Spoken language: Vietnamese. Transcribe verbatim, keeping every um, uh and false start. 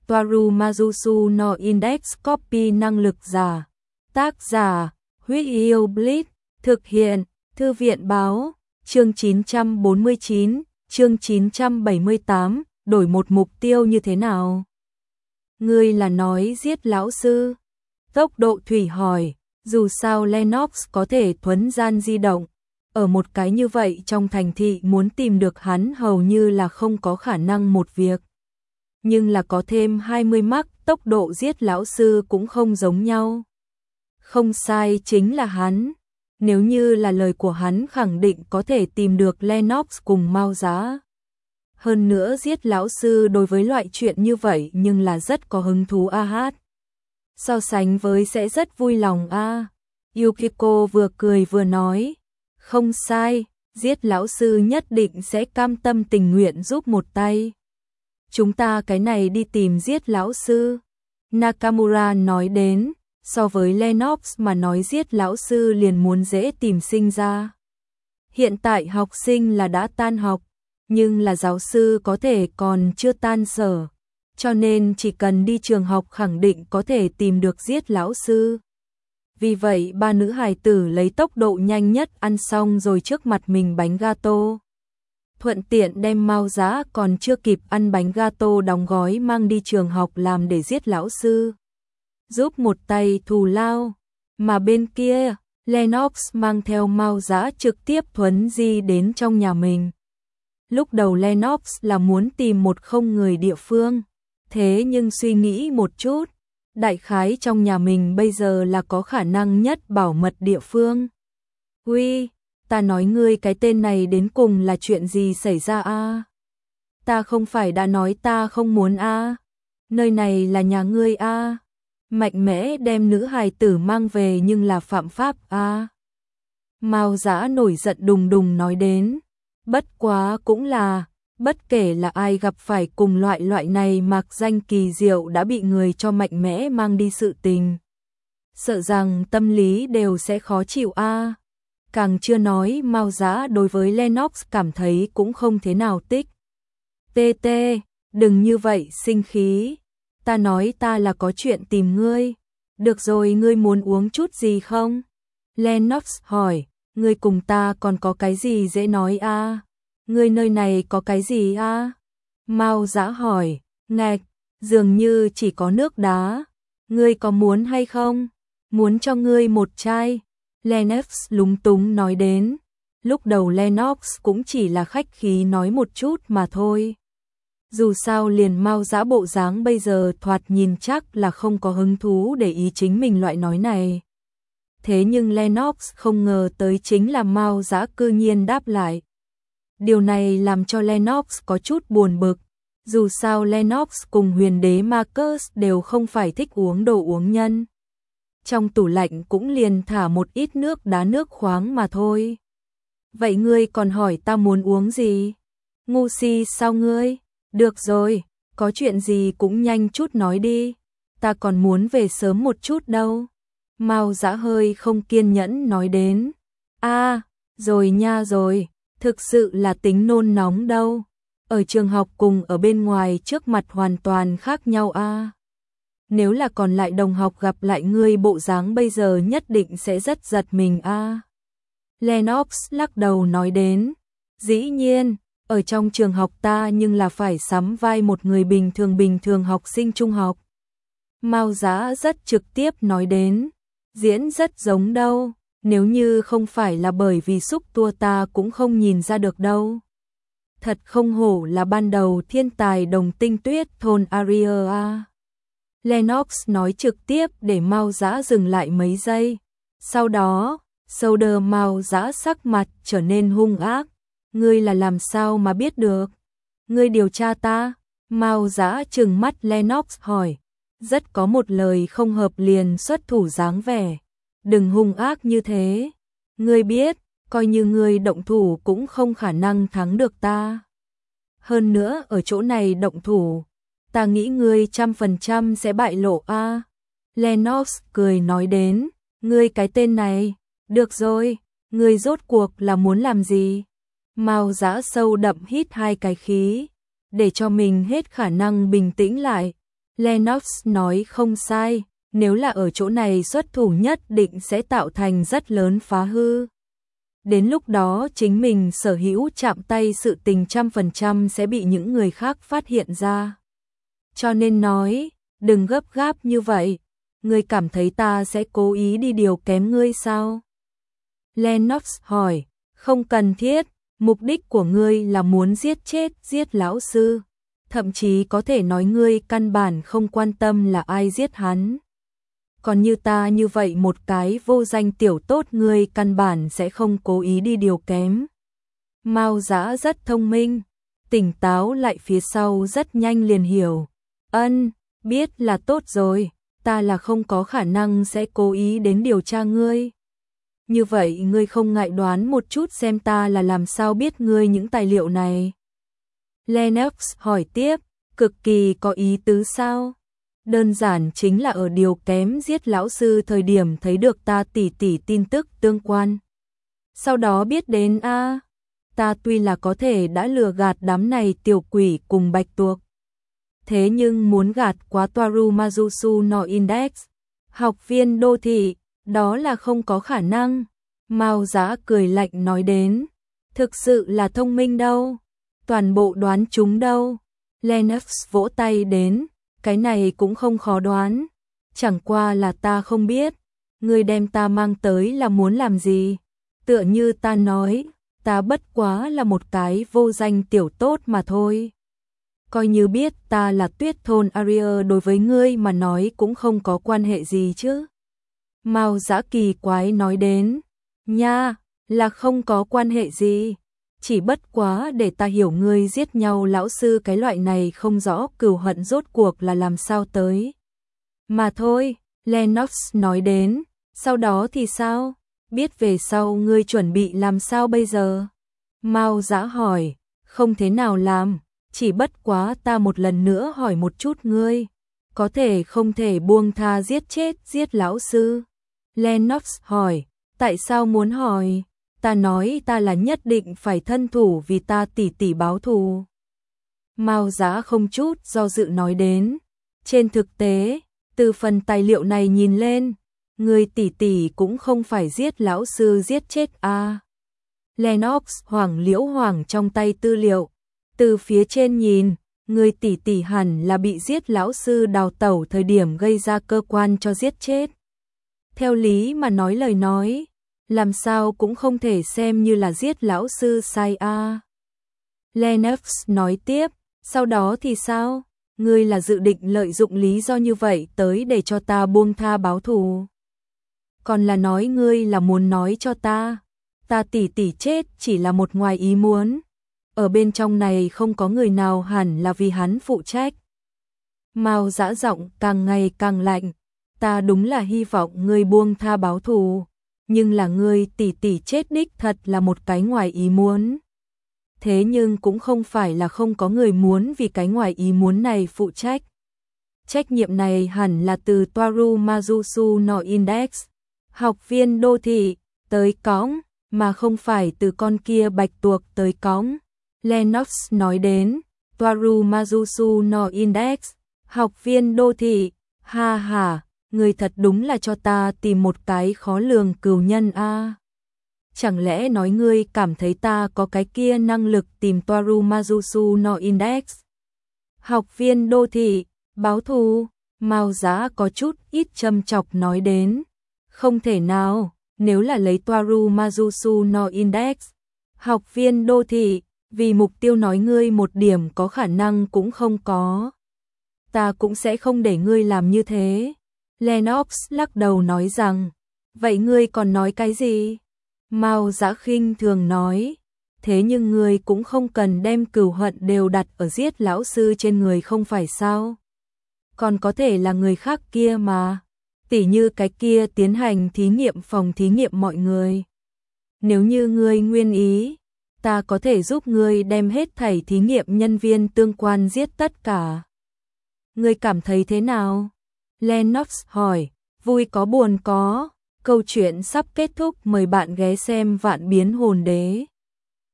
Toaru Majusu no Index Copy năng lực giả. Tác giả, Huyết Yêu Blitz, thực hiện, Thư viện báo, chương chín trăm bốn mươi chín, chương chín trăm bảy mươi tám, đổi một mục tiêu như thế nào? Ngươi là nói giết lão sư? Tốc độ thủy hỏi, dù sao Lennox có thể thuấn gian di động, ở một cái như vậy trong thành thị muốn tìm được hắn hầu như là không có khả năng một việc. Nhưng là có thêm hai mươi mắc, tốc độ giết lão sư cũng không giống nhau. Không sai, chính là hắn. Nếu như là lời của hắn khẳng định có thể tìm được Lennox cùng Mao Giá. Hơn nữa giết lão sư đối với loại chuyện như vậy nhưng là rất có hứng thú a hát. So sánh với sẽ rất vui lòng a. Yukiko vừa cười vừa nói. Không sai, giết lão sư nhất định sẽ cam tâm tình nguyện giúp một tay. Chúng ta cái này đi tìm giết lão sư. Nakamura nói đến, so với Lennox mà nói giết lão sư liền muốn dễ tìm sinh ra. Hiện tại học sinh là đã tan học, nhưng là giáo sư có thể còn chưa tan sở, cho nên chỉ cần đi trường học khẳng định có thể tìm được giết lão sư. Vì vậy ba nữ hài tử lấy tốc độ nhanh nhất ăn xong rồi trước mặt mình bánh gato. Thuận tiện đem Mao Giá còn chưa kịp ăn bánh gato đóng gói mang đi trường học làm để giết lão sư. Giúp một tay thù lao. Mà bên kia, Lennox mang theo Mao Giá trực tiếp thuấn di đến trong nhà mình. Lúc đầu Lennox là muốn tìm một không người địa phương. Thế nhưng suy nghĩ một chút, đại khái trong nhà mình bây giờ là có khả năng nhất bảo mật địa phương. Uy, ta nói ngươi cái tên này đến cùng là chuyện gì xảy ra a? Ta không phải đã nói ta không muốn a? Nơi này là nhà ngươi a? Mạnh mẽ đem nữ hài tử mang về nhưng là phạm pháp a. Mao Giá nổi giận đùng đùng nói đến. Bất quá cũng là, bất kể là ai gặp phải cùng loại loại này mạc danh kỳ diệu đã bị người cho mạnh mẽ mang đi sự tình. Sợ rằng tâm lý đều sẽ khó chịu a. Càng chưa nói Mao Giá đối với Lennox cảm thấy cũng không thế nào tích. Tê tê, đừng như vậy sinh khí. Ta nói ta là có chuyện tìm ngươi. Được rồi, ngươi muốn uống chút gì không? Lennox hỏi, ngươi cùng ta còn có cái gì dễ nói a? Ngươi nơi này có cái gì a? Mao Giá hỏi, ngạch, dường như chỉ có nước đá. Ngươi có muốn hay không? Muốn cho ngươi một chai. Lennox lúng túng nói đến. Lúc đầu Lennox cũng chỉ là khách khí nói một chút mà thôi. Dù sao liền Mao Giá bộ dáng bây giờ thoạt nhìn chắc là không có hứng thú để ý chính mình loại nói này. Thế nhưng Lennox không ngờ tới chính là Mao Giá cư nhiên đáp lại. Điều này làm cho Lennox có chút buồn bực. Dù sao Lennox cùng huyền đế Marcus đều không phải thích uống đồ uống nhân. Trong tủ lạnh cũng liền thả một ít nước đá nước khoáng mà thôi. Vậy ngươi còn hỏi ta muốn uống gì? Ngu si sao ngươi? Được rồi, có chuyện gì cũng nhanh chút nói đi. Ta còn muốn về sớm một chút đâu. Mao Giá hơi không kiên nhẫn nói đến. A, rồi nha rồi, thực sự là tính nôn nóng đâu. Ở trường học cùng ở bên ngoài trước mặt hoàn toàn khác nhau a. Nếu là còn lại đồng học gặp lại ngươi bộ dáng bây giờ nhất định sẽ rất giật mình a. Lennox lắc đầu nói đến. Dĩ nhiên, ở trong trường học ta nhưng là phải sắm vai một người bình thường bình thường học sinh trung học. Mao Giá rất trực tiếp nói đến. Diễn rất giống đâu, nếu như không phải là bởi vì xúc tua ta cũng không nhìn ra được đâu. Thật không hổ là ban đầu thiên tài đồng tinh tuyết thôn Aria a. Lennox nói trực tiếp để Mao Giá dừng lại mấy giây. Sau đó, Shoulder Mao Giá sắc mặt trở nên hung ác. Ngươi là làm sao mà biết được? Ngươi điều tra ta? Mao Giá trừng mắt Lennox hỏi. Rất có một lời không hợp liền xuất thủ dáng vẻ. Đừng hung ác như thế. Ngươi biết, coi như ngươi động thủ cũng không khả năng thắng được ta. Hơn nữa ở chỗ này động thủ, ta nghĩ ngươi trăm phần trăm sẽ bại lộ a. Lennox cười nói đến, ngươi cái tên này, được rồi, ngươi rốt cuộc là muốn làm gì? Mao Giá sâu đậm hít hai cái khí, để cho mình hết khả năng bình tĩnh lại. Lennox nói không sai, nếu là ở chỗ này xuất thủ nhất định sẽ tạo thành rất lớn phá hư. Đến lúc đó chính mình sở hữu chạm tay sự tình trăm phần trăm sẽ bị những người khác phát hiện ra. Cho nên nói, đừng gấp gáp như vậy, ngươi cảm thấy ta sẽ cố ý đi điều kém ngươi sao? Lennox hỏi, không cần thiết, mục đích của ngươi là muốn giết chết giết lão sư. Thậm chí có thể nói ngươi căn bản không quan tâm là ai giết hắn. Còn như ta như vậy một cái vô danh tiểu tốt ngươi căn bản sẽ không cố ý đi điều kém. Mao Dã rất thông minh, tỉnh táo lại phía sau rất nhanh liền hiểu. Ân, biết là tốt rồi, ta là không có khả năng sẽ cố ý đến điều tra ngươi. Như vậy ngươi không ngại đoán một chút xem ta là làm sao biết ngươi những tài liệu này? Lennox hỏi tiếp, cực kỳ có ý tứ sao? Đơn giản chính là ở điều kém giết lão sư thời điểm thấy được ta tỉ tỉ tin tức tương quan. Sau đó biết đến a, à, ta tuy là có thể đã lừa gạt đám này tiểu quỷ cùng bạch tuộc. Thế nhưng muốn gạt quá Toaru Mazusu no Index, học viên đô thị, đó là không có khả năng. Mao Dã cười lạnh nói đến, thực sự là thông minh đâu, toàn bộ đoán chúng đâu. Lennox vỗ tay đến, cái này cũng không khó đoán, chẳng qua là ta không biết, ngươi đem ta mang tới là muốn làm gì. Tựa như ta nói, ta bất quá là một cái vô danh tiểu tốt mà thôi. Coi như biết ta là Tuyết thôn Aria đối với ngươi mà nói cũng không có quan hệ gì chứ. Mao Dã kỳ quái nói đến, nha, là không có quan hệ gì, chỉ bất quá để ta hiểu ngươi giết nhau lão sư cái loại này không rõ cừu hận rốt cuộc là làm sao tới. Mà thôi, Lennox nói đến, sau đó thì sao? Biết về sau ngươi chuẩn bị làm sao bây giờ? Mao Dã hỏi, không thế nào làm, chỉ bất quá ta một lần nữa hỏi một chút ngươi, có thể không thể buông tha giết chết giết lão sư? Lennox hỏi, tại sao muốn hỏi? Ta nói ta là nhất định phải thân thủ vì ta tỉ tỉ báo thù. Mao Dã không chút do dự nói đến, trên thực tế, từ phần tài liệu này nhìn lên, người tỉ tỉ cũng không phải giết lão sư giết chết a. À. Lennox hoảng liễu hoảng trong tay tư liệu, từ phía trên nhìn, người tỉ tỉ hẳn là bị giết lão sư đào tẩu thời điểm gây ra cơ quan cho giết chết. Theo lý mà nói lời nói, làm sao cũng không thể xem như là giết lão sư sai a. À. Lennox nói tiếp, sau đó thì sao? Ngươi là dự định lợi dụng lý do như vậy tới để cho ta buông tha báo thù? Còn là nói ngươi là muốn nói cho ta, ta tỉ tỉ chết chỉ là một ngoài ý muốn, ở bên trong này không có người nào hẳn là vì hắn phụ trách. Mao Dã giọng càng ngày càng lạnh, ta đúng là hy vọng ngươi buông tha báo thù, nhưng là ngươi tỉ tỉ chết đích thật là một cái ngoài ý muốn. Thế nhưng cũng không phải là không có người muốn vì cái ngoài ý muốn này phụ trách. Trách nhiệm này hẳn là từ Toaru Mazusu no Index, học viên đô thị, tới cõng, mà không phải từ con kia bạch tuộc tới cõng. Lennox nói đến, Toaru Mazusu no Index, học viên đô thị, ha ha, người thật đúng là cho ta tìm một cái khó lường cừu nhân a. À. Chẳng lẽ nói ngươi cảm thấy ta có cái kia năng lực tìm Toaru Mazusu no Index? Học viên đô thị, báo thù, Mao Dã có chút ít châm chọc nói đến. Không thể nào, nếu là lấy Toaru Mazusu no Index, học viên đô thị, vì mục tiêu nói ngươi một điểm có khả năng cũng không có. Ta cũng sẽ không để ngươi làm như thế. Lennox lắc đầu nói rằng, vậy ngươi còn nói cái gì? Mao Dã khinh thường nói, thế nhưng ngươi cũng không cần đem cừu hận đều đặt ở giết lão sư trên người không phải sao? Còn có thể là người khác kia mà, tỉ như cái kia tiến hành thí nghiệm phòng thí nghiệm mọi người. Nếu như ngươi nguyên ý, ta có thể giúp ngươi đem hết thảy thí nghiệm nhân viên tương quan giết tất cả. Ngươi cảm thấy thế nào? Lennox hỏi, vui có buồn có. Câu chuyện sắp kết thúc, mời bạn ghé xem Vạn Biến Hồn Đế.